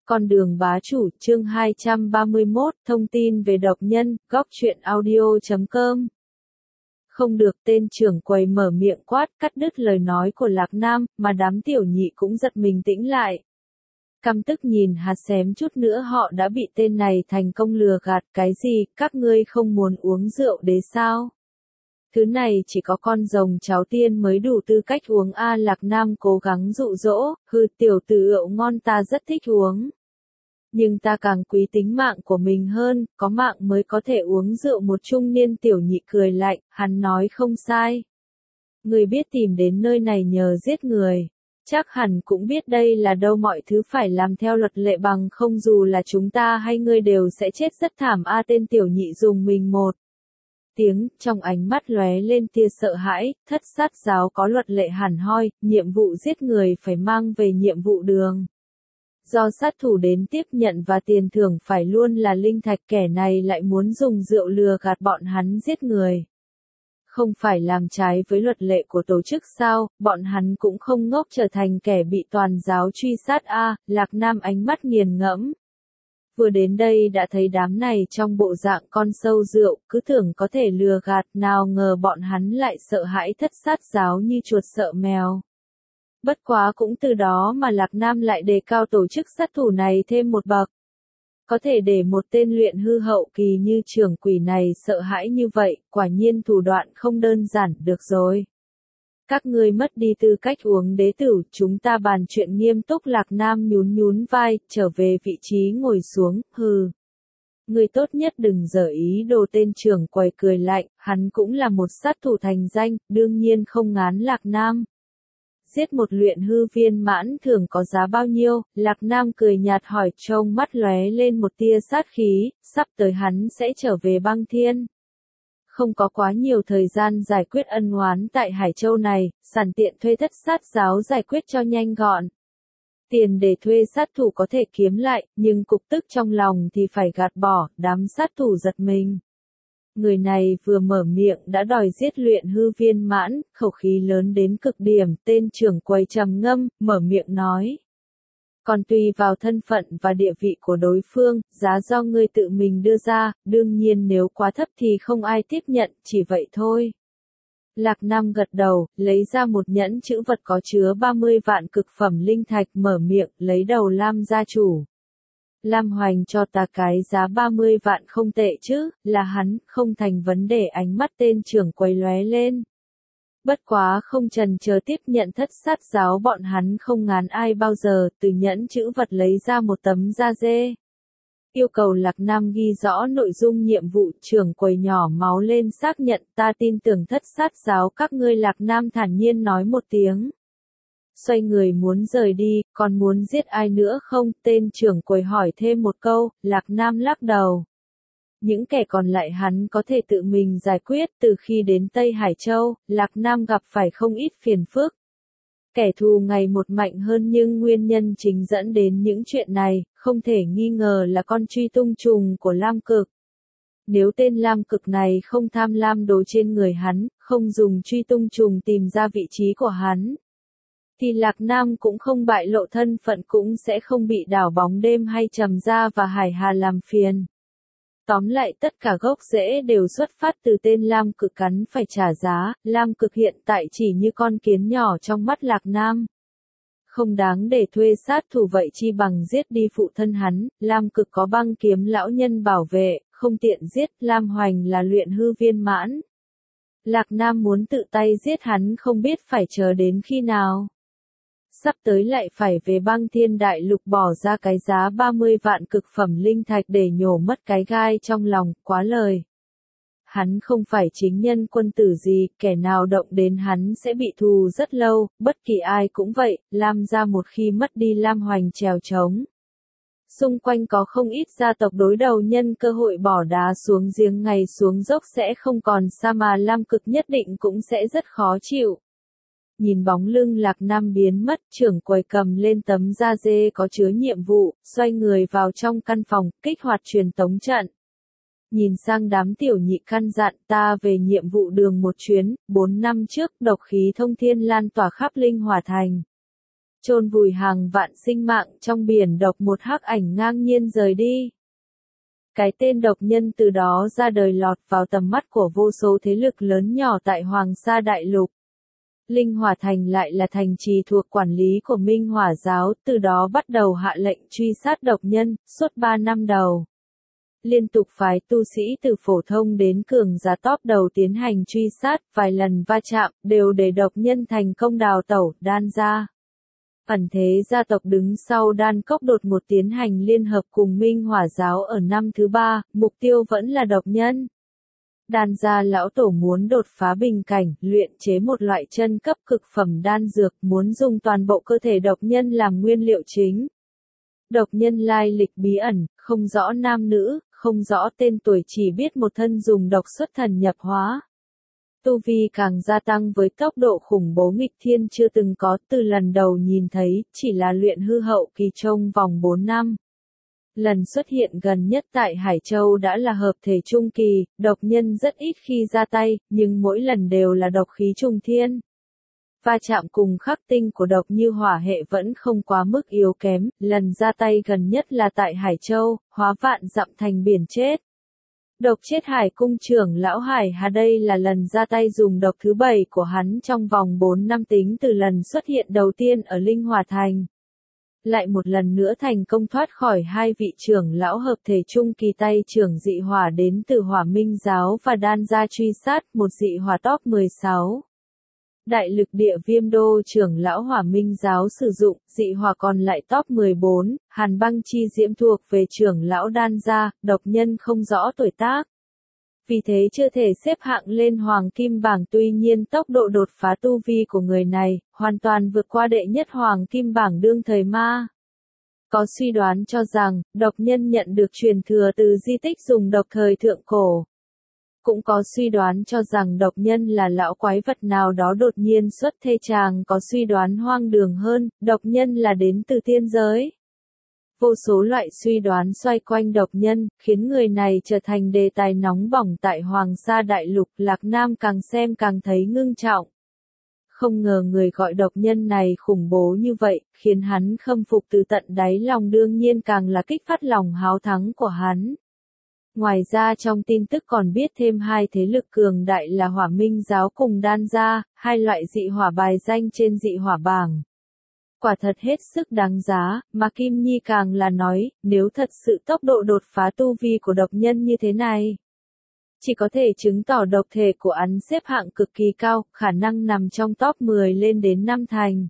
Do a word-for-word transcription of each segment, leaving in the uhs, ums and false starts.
Con đường bá chủ, chương hai trăm ba mươi mốt, thông tin về độc nhân, góc truyện audio chấm com. Không được, tên trưởng quầy mở miệng quát, cắt đứt lời nói của Lạc Nam, mà đám tiểu nhị cũng giật mình tĩnh lại. Căm tức nhìn hạt xém chút nữa họ đã bị tên này thành công lừa gạt, cái gì, các ngươi không muốn uống rượu đế sao? Thứ này chỉ có con rồng cháu tiên mới đủ tư cách uống a. Lạc Nam cố gắng dụ dỗ, hừ, tiểu tử rượu ngon ta rất thích uống. Nhưng ta càng quý tính mạng của mình hơn, có mạng mới có thể uống rượu. Một trung niên tiểu nhị cười lạnh, hắn nói không sai. Người biết tìm đến nơi này nhờ giết người. Chắc hẳn cũng biết đây là đâu, mọi thứ phải làm theo luật lệ, bằng không dù là chúng ta hay ngươi đều sẽ chết rất thảm a. Tên tiểu nhị dùng mình một tiếng, trong ánh mắt lóe lên tia sợ hãi. Thất sát giáo có luật lệ hẳn hoi, nhiệm vụ giết người phải mang về nhiệm vụ đường. Do sát thủ đến tiếp nhận và tiền thưởng phải luôn là linh thạch, kẻ này lại muốn dùng rượu lừa gạt bọn hắn giết người. Không phải làm trái với luật lệ của tổ chức sao, bọn hắn cũng không ngốc trở thành kẻ bị toàn giáo truy sát a. Lạc Nam ánh mắt nghiền ngẫm. Vừa đến đây đã thấy đám này trong bộ dạng con sâu rượu, cứ tưởng có thể lừa gạt, nào ngờ bọn hắn lại sợ hãi thất sát giáo như chuột sợ mèo. Bất quá cũng từ đó mà Lạc Nam lại đề cao tổ chức sát thủ này thêm một bậc. Có thể để một tên luyện hư hậu kỳ như trưởng quỷ này sợ hãi như vậy, quả nhiên thủ đoạn không đơn giản. Được rồi. Các ngươi mất đi tư cách uống đế tử, chúng ta bàn chuyện nghiêm túc. Lạc Nam nhún nhún vai, trở về vị trí ngồi xuống, hừ. Người tốt nhất đừng giở ý đồ. Tên trưởng quầy cười lạnh, hắn cũng là một sát thủ thành danh, đương nhiên không ngán Lạc Nam. Giết một luyện hư viên mãn thường có giá bao nhiêu? Lạc Nam cười nhạt hỏi, trông mắt lóe lên một tia sát khí, sắp tới hắn sẽ trở về băng thiên. Không có quá nhiều thời gian giải quyết ân oán tại Hải Châu này, sẵn tiện thuê thất sát giáo giải quyết cho nhanh gọn. Tiền để thuê sát thủ có thể kiếm lại, nhưng cục tức trong lòng thì phải gạt bỏ. Đám sát thủ giật mình. Người này vừa mở miệng đã đòi giết luyện hư viên mãn, khẩu khí lớn đến cực điểm. Tên trưởng quầy trầm ngâm, mở miệng nói. Còn tùy vào thân phận và địa vị của đối phương, giá do ngươi tự mình đưa ra, đương nhiên nếu quá thấp thì không ai tiếp nhận, chỉ vậy thôi. Lạc Nam gật đầu, lấy ra một nhẫn chữ vật có chứa ba mươi vạn cực phẩm linh thạch, mở miệng, lấy đầu Lam gia chủ. Lam Hoành cho ta cái giá ba mươi vạn không tệ chứ, là hắn, không thành vấn đề. Ánh mắt tên trưởng quầy lóe lên. Bất quá không chần chờ tiếp nhận thất sát giáo, bọn hắn không ngán ai bao giờ. Từ nhẫn chữ vật lấy ra một tấm da dê. Yêu cầu Lạc Nam ghi rõ nội dung nhiệm vụ. Trưởng quầy nhỏ máu lên xác nhận, ta tin tưởng thất sát giáo các ngươi. Lạc Nam thản nhiên nói một tiếng. Xoay người muốn rời đi, còn muốn giết ai nữa không? Tên trưởng quầy hỏi thêm một câu. Lạc Nam lắc đầu. Những kẻ còn lại hắn có thể tự mình giải quyết. Từ khi đến Tây Hải Châu, Lạc Nam gặp phải không ít phiền phức. Kẻ thù ngày một mạnh hơn, nhưng nguyên nhân chính dẫn đến những chuyện này, không thể nghi ngờ là con truy tung trùng của Lam Cực. Nếu tên Lam Cực này không tham lam đồ trên người hắn, không dùng truy tung trùng tìm ra vị trí của hắn, thì Lạc Nam cũng không bại lộ thân phận, cũng sẽ không bị đảo bóng đêm hay Trầm Gia và Hải Hà làm phiền. Tóm lại tất cả gốc rễ đều xuất phát từ tên Lam Cực, cắn phải trả giá. Lam Cực hiện tại chỉ như con kiến nhỏ trong mắt Lạc Nam. Không đáng để thuê sát thủ, vậy chi bằng giết đi phụ thân hắn. Lam Cực có băng kiếm lão nhân bảo vệ, không tiện giết. Lam Hoành là luyện hư viên mãn. Lạc Nam muốn tự tay giết hắn không biết phải chờ đến khi nào. Sắp tới lại phải về băng thiên đại lục bỏ ra cái giá ba mươi vạn cực phẩm linh thạch để nhổ mất cái gai trong lòng, quá lời. Hắn không phải chính nhân quân tử gì, kẻ nào động đến hắn sẽ bị thù rất lâu, bất kỳ ai cũng vậy. Lam gia một khi mất đi Lam Hoành trèo trống. Xung quanh có không ít gia tộc đối đầu, nhân cơ hội bỏ đá xuống giếng, ngày xuống dốc sẽ không còn xa, mà Lam Cực nhất định cũng sẽ rất khó chịu. Nhìn bóng lưng Lạc Nam biến mất, trưởng quầy cầm lên tấm da dê có chứa nhiệm vụ, xoay người vào trong căn phòng, kích hoạt truyền tống trận. Nhìn sang đám tiểu nhị căn dặn, ta về nhiệm vụ đường một chuyến. Bốn năm trước, độc khí thông thiên lan tỏa khắp Linh Hỏa Thành. chôn vùi hàng vạn sinh mạng trong biển độc, một hắc ảnh ngang nhiên rời đi. Cái tên độc nhân từ đó ra đời, lọt vào tầm mắt của vô số thế lực lớn nhỏ tại Hoàng Sa Đại Lục. Linh Hỏa Thành lại là thành trì thuộc quản lý của Minh Hỏa giáo, từ đó bắt đầu hạ lệnh truy sát độc nhân, suốt ba năm đầu. Liên tục phái tu sĩ từ phổ thông đến cường giả top đầu tiến hành truy sát, vài lần va chạm, đều để độc nhân thành công đào tẩu, Đan gia. Ẩn thế gia tộc đứng sau Đan Cốc đột ngột tiến hành liên hợp cùng Minh Hỏa giáo ở năm thứ ba, mục tiêu vẫn là độc nhân. Đan gia lão tổ muốn đột phá bình cảnh, luyện chế một loại chân cấp cực phẩm đan dược, muốn dùng toàn bộ cơ thể độc nhân làm nguyên liệu chính. Độc nhân lai lịch bí ẩn, không rõ nam nữ, không rõ tên tuổi, chỉ biết một thân dùng độc xuất thần nhập hóa. Tu vi càng gia tăng với tốc độ khủng bố nghịch thiên chưa từng có, từ lần đầu nhìn thấy, chỉ là luyện hư hậu kỳ trong vòng bốn năm. Lần xuất hiện gần nhất tại Hải Châu đã là hợp thể trung kỳ, độc nhân rất ít khi ra tay, nhưng mỗi lần đều là độc khí trùng thiên. Va chạm cùng khắc tinh của độc như hỏa hệ vẫn không quá mức yếu kém, lần ra tay gần nhất là tại Hải Châu, hóa vạn dặm thành biển chết. Độc chết Hải cung trưởng lão Hải Hà, đây là lần ra tay dùng độc thứ bảy của hắn trong vòng bốn năm tính từ lần xuất hiện đầu tiên ở Linh Hỏa Thành. Lại một lần nữa thành công thoát khỏi hai vị trưởng lão hợp thể trung kỳ tay trưởng dị hỏa đến từ Hỏa Minh giáo và Đan gia truy sát, một dị hỏa top mười sáu. Đại lực địa viêm đô trưởng lão Hỏa Minh giáo sử dụng, dị hỏa còn lại top mười bốn, hàn băng chi diễm thuộc về trưởng lão Đan gia, độc nhân không rõ tuổi tác. Vì thế chưa thể xếp hạng lên hoàng kim bảng, tuy nhiên tốc độ đột phá tu vi của người này, hoàn toàn vượt qua đệ nhất hoàng kim bảng đương thời ma. Có suy đoán cho rằng, độc nhân nhận được truyền thừa từ di tích dùng độc thời thượng cổ. Cũng có suy đoán cho rằng độc nhân là lão quái vật nào đó đột nhiên xuất thê, chàng có suy đoán hoang đường hơn, độc nhân là đến từ tiên giới. Vô số loại suy đoán xoay quanh độc nhân, khiến người này trở thành đề tài nóng bỏng tại Hoàng Sa Đại Lục. Lạc Nam càng xem càng thấy ngưng trọng. Không ngờ người gọi độc nhân này khủng bố như vậy, khiến hắn khâm phục từ tận đáy lòng, đương nhiên càng là kích phát lòng háo thắng của hắn. Ngoài ra trong tin tức còn biết thêm hai thế lực cường đại là Hỏa Minh giáo cùng Đan gia, hai loại dị hỏa bài danh trên dị hỏa bảng. Quả thật hết sức đáng giá, mà Kim Nhi càng là nói, nếu thật sự tốc độ đột phá tu vi của độc nhân như thế này, chỉ có thể chứng tỏ độc thể của hắn xếp hạng cực kỳ cao, khả năng nằm trong top mười lên đến năm thành.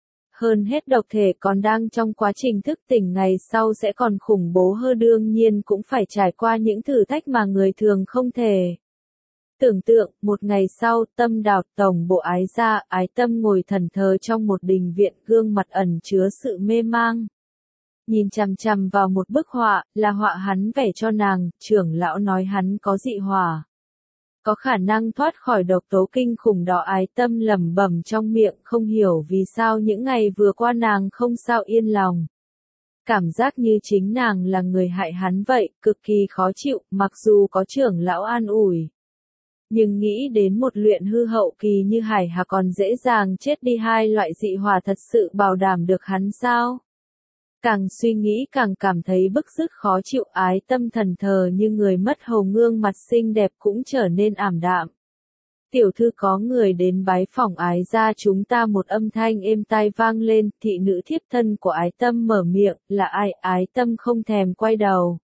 Hơn hết độc thể còn đang trong quá trình thức tỉnh, ngày sau sẽ còn khủng bố hơn, đương nhiên cũng phải trải qua những thử thách mà người thường không thể. Tưởng tượng, một ngày sau, Tâm Đào, tổng bộ Ái gia, Ái Tâm ngồi thẫn thờ trong một đình viện, gương mặt ẩn chứa sự mê mang. Nhìn chằm chằm vào một bức họa, là họa hắn vẽ cho nàng, trưởng lão nói hắn có dị hỏa. Có khả năng thoát khỏi độc tố kinh khủng đó. Ái Tâm lẩm bẩm trong miệng, không hiểu vì sao những ngày vừa qua nàng không sao yên lòng. Cảm giác như chính nàng là người hại hắn vậy, cực kỳ khó chịu, mặc dù có trưởng lão an ủi. Nhưng nghĩ đến một luyện hư hậu kỳ như Hải Hà còn dễ dàng chết đi, hai loại dị hỏa thật sự bảo đảm được hắn sao? Càng suy nghĩ càng cảm thấy bức rứt khó chịu. Ái Tâm thần thờ như người mất hồn, gương mặt xinh đẹp cũng trở nên ảm đạm. Tiểu thư, có người đến bái phỏng Ái gia chúng ta. Một âm thanh êm tai vang lên, thị nữ thiếp thân của Ái Tâm mở miệng, là ai? Ái Tâm không thèm quay đầu.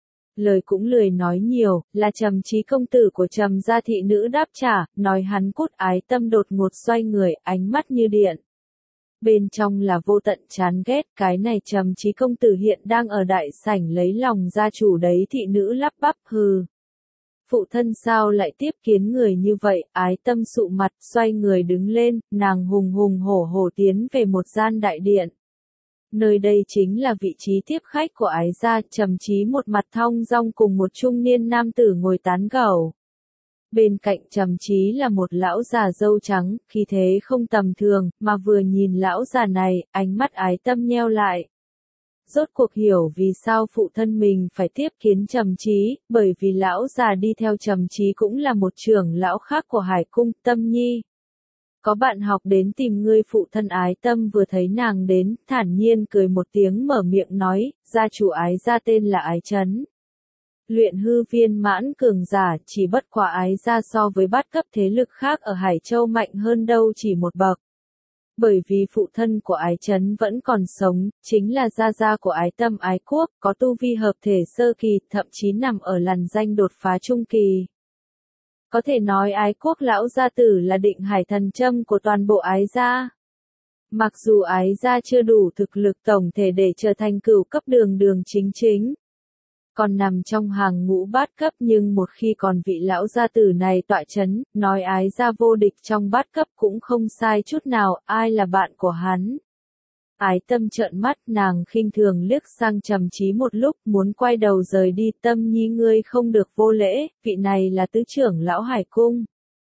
Lời cũng lười nói nhiều, là Trầm Chí công tử của Trầm gia. Thị nữ đáp trả, nói hắn cút. Ái Tâm đột ngột xoay người, ánh mắt như điện. Bên trong là vô tận chán ghét, cái này Trầm Chí công tử hiện đang ở đại sảnh lấy lòng gia chủ đấy. Thị nữ lắp bắp, hừ. Phụ thân sao lại tiếp kiến người như vậy? Ái Tâm sụ mặt, xoay người đứng lên, nàng hùng hùng hổ hổ tiến về một gian đại điện. Nơi đây chính là vị trí tiếp khách của Ái gia. Trầm Chí một mặt thong dong cùng một trung niên nam tử ngồi tán gẫu. Bên cạnh Trầm Chí là một lão già râu trắng, khí thế không tầm thường, mà vừa nhìn lão già này, ánh mắt Ái Tâm nheo lại. Rốt cuộc hiểu vì sao phụ thân mình phải tiếp kiến Trầm Chí, bởi vì lão già đi theo Trầm Chí cũng là một trưởng lão khác của Hải cung, Tâm Nhi. Có bạn học đến tìm ngươi phụ thân Ái Tâm vừa thấy nàng đến, thản nhiên cười một tiếng mở miệng nói, gia chủ Ái gia tên là Ái Chấn. Luyện hư viên mãn cường giả, chỉ bất quá Ái gia so với bát cấp thế lực khác ở Hải Châu mạnh hơn đâu chỉ một bậc. Bởi vì phụ thân của Ái Chấn vẫn còn sống, chính là gia gia của Ái Tâm Ái Quốc, có tu vi hợp thể sơ kỳ, thậm chí nằm ở làn danh đột phá trung kỳ. Có thể nói Ái Quốc lão gia tử là định hải thần châm của toàn bộ Ái gia. Mặc dù Ái gia chưa đủ thực lực tổng thể để trở thành cửu cấp đường đường chính chính, còn nằm trong hàng ngũ bát cấp, nhưng một khi còn vị lão gia tử này tọa chấn, nói Ái gia vô địch trong bát cấp cũng không sai chút nào, ai là bạn của hắn. Ái Tâm trợn mắt, nàng khinh thường liếc sang Trầm Chí một lúc, muốn quay đầu rời đi. Tâm nhi ngươi không được vô lễ, vị này là tứ trưởng lão Hải cung.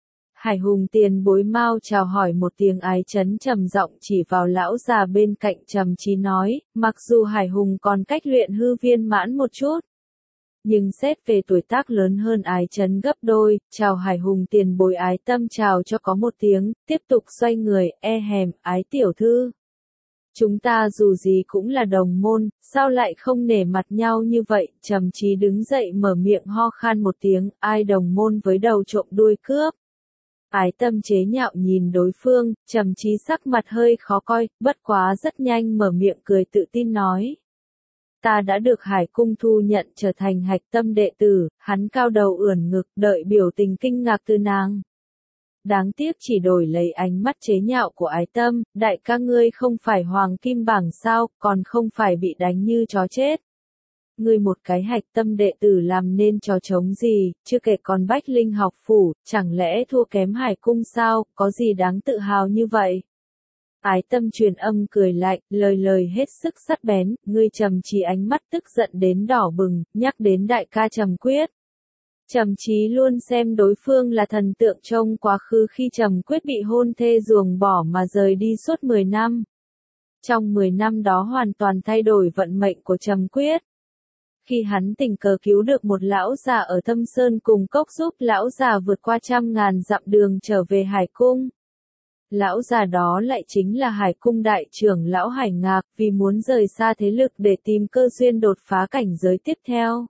Hải Hùng tiền bối mau chào hỏi một tiếng. Ái Chấn trầm giọng chỉ vào lão già bên cạnh Trầm Chí nói, mặc dù Hải Hùng còn cách luyện hư viên mãn một chút, nhưng xét về tuổi tác lớn hơn Ái Chấn gấp đôi. Chào Hải Hùng tiền bối. Ái Tâm chào cho có một tiếng, tiếp tục xoay người, e hèm, Ái tiểu thư. Chúng ta dù gì cũng là đồng môn, sao lại không nể mặt nhau như vậy? Trầm Chí đứng dậy mở miệng ho khan một tiếng, ai đồng môn với đầu trộm đuôi cướp. Ái Tâm chế nhạo nhìn đối phương, Trầm Chí sắc mặt hơi khó coi, bất quá rất nhanh mở miệng cười tự tin nói. Ta đã được Hải cung thu nhận trở thành hạch tâm đệ tử. Hắn cao đầu ưỡn ngực, đợi biểu tình kinh ngạc từ nàng. Đáng tiếc chỉ đổi lấy ánh mắt chế nhạo của Ái Tâm, đại ca ngươi không phải hoàng kim bảng sao, còn không phải bị đánh như chó chết. Ngươi một cái hạch tâm đệ tử làm nên trò trống gì, chưa kể còn Bách Linh học phủ, chẳng lẽ thua kém Hải cung sao, có gì đáng tự hào như vậy? Ái Tâm truyền âm cười lạnh, lời lời hết sức sắc bén, ngươi Trầm Chí ánh mắt tức giận đến đỏ bừng, nhắc đến đại ca Trầm Quyết. Trầm Chí luôn xem đối phương là thần tượng trong quá khứ khi Trầm Quyết bị hôn thê ruồng bỏ mà rời đi suốt mười năm. Trong mười năm đó hoàn toàn thay đổi vận mệnh của Trầm Quyết. Khi hắn tình cờ cứu được một lão già ở Thâm Sơn cùng cốc, giúp lão già vượt qua trăm ngàn dặm đường trở về Hải cung. Lão già đó lại chính là Hải cung đại trưởng lão Hải Ngạc, vì muốn rời xa thế lực để tìm cơ duyên đột phá cảnh giới tiếp theo.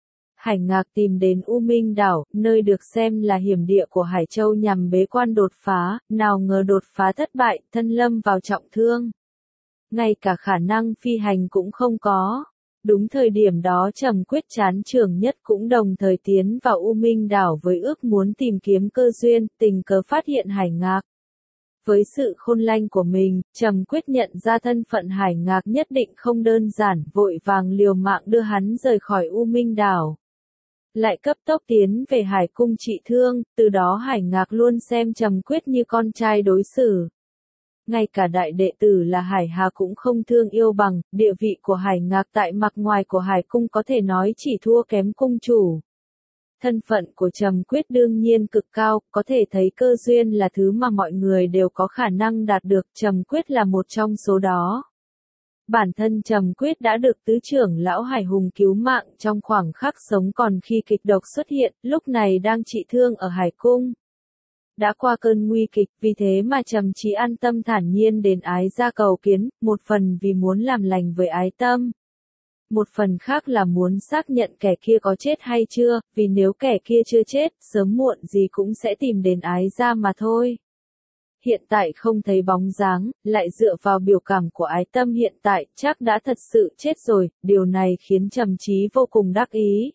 Hải Ngạc tìm đến U Minh đảo, nơi được xem là hiểm địa của Hải Châu nhằm bế quan đột phá, nào ngờ đột phá thất bại, thân lâm vào trọng thương. Ngay cả khả năng phi hành cũng không có. Đúng thời điểm đó Trầm Quyết chán trường nhất cũng đồng thời tiến vào U Minh đảo với ước muốn tìm kiếm cơ duyên, tình cờ phát hiện Hải Ngạc. Với sự khôn lanh của mình, Trầm Quyết nhận ra thân phận Hải Ngạc nhất định không đơn giản, vội vàng liều mạng đưa hắn rời khỏi U Minh đảo. Lại cấp tốc tiến về Hải cung trị thương, từ đó Hải Ngạc luôn xem Trầm Quyết như con trai đối xử. Ngay cả đại đệ tử là Hải Hà cũng không thương yêu bằng, địa vị của Hải Ngạc tại mặt ngoài của Hải cung có thể nói chỉ thua kém cung chủ. Thân phận của Trầm Quyết đương nhiên cực cao, có thể thấy cơ duyên là thứ mà mọi người đều có khả năng đạt được, Trầm Quyết là một trong số đó. Bản thân Trầm Quyết đã được tứ trưởng lão Hải Hùng cứu mạng trong khoảng khắc sống còn khi kịch độc xuất hiện, lúc này đang trị thương ở Hải cung. Đã qua cơn nguy kịch, vì thế mà Trầm Chí an tâm thản nhiên đến Ái gia cầu kiến, một phần vì muốn làm lành với Ái Tâm. Một phần khác là muốn xác nhận kẻ kia có chết hay chưa, vì nếu kẻ kia chưa chết, sớm muộn gì cũng sẽ tìm đến Ái gia mà thôi. Hiện tại không thấy bóng dáng, lại dựa vào biểu cảm của Ái Tâm hiện tại, chắc đã thật sự chết rồi, điều này khiến Trầm Chí vô cùng đắc ý.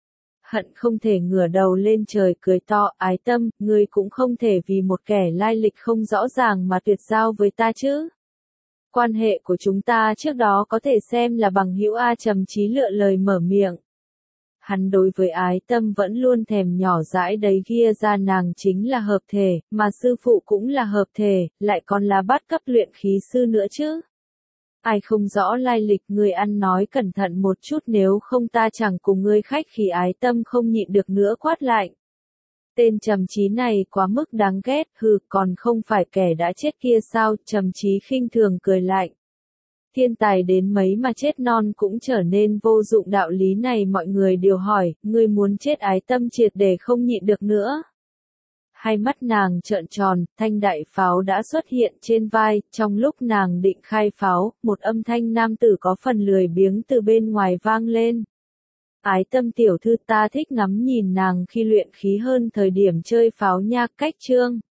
Hận không thể ngửa đầu lên trời cười to, Ái Tâm, ngươi cũng không thể vì một kẻ lai lịch không rõ ràng mà tuyệt giao với ta chứ. Quan hệ của chúng ta trước đó có thể xem là bằng hữu a. Trầm Chí lựa lời mở miệng. Hắn đối với Ái Tâm vẫn luôn thèm nhỏ dãi đấy, ghi ra nàng chính là hợp thể, mà sư phụ cũng là hợp thể, lại còn là bát cấp luyện khí sư nữa chứ. Ai không rõ lai lịch ngươi ăn nói cẩn thận một chút, nếu không ta chẳng cùng ngươi khách khí. Ái Tâm không nhịn được nữa quát lại. Tên Trầm Chí này quá mức đáng ghét, hừ, còn không phải kẻ đã chết kia sao? Trầm Chí khinh thường cười lạnh. Thiên tài đến mấy mà chết non cũng trở nên vô dụng, đạo lý này mọi người đều hỏi, ngươi muốn chết? Ái Tâm triệt để không nhịn được nữa. Hai mắt nàng trợn tròn, thanh đại pháo đã xuất hiện trên vai, trong lúc nàng định khai pháo, một âm thanh nam tử có phần lười biếng từ bên ngoài vang lên. Ái Tâm tiểu thư, ta thích ngắm nhìn nàng khi luyện khí hơn thời điểm chơi pháo nha. Cách chương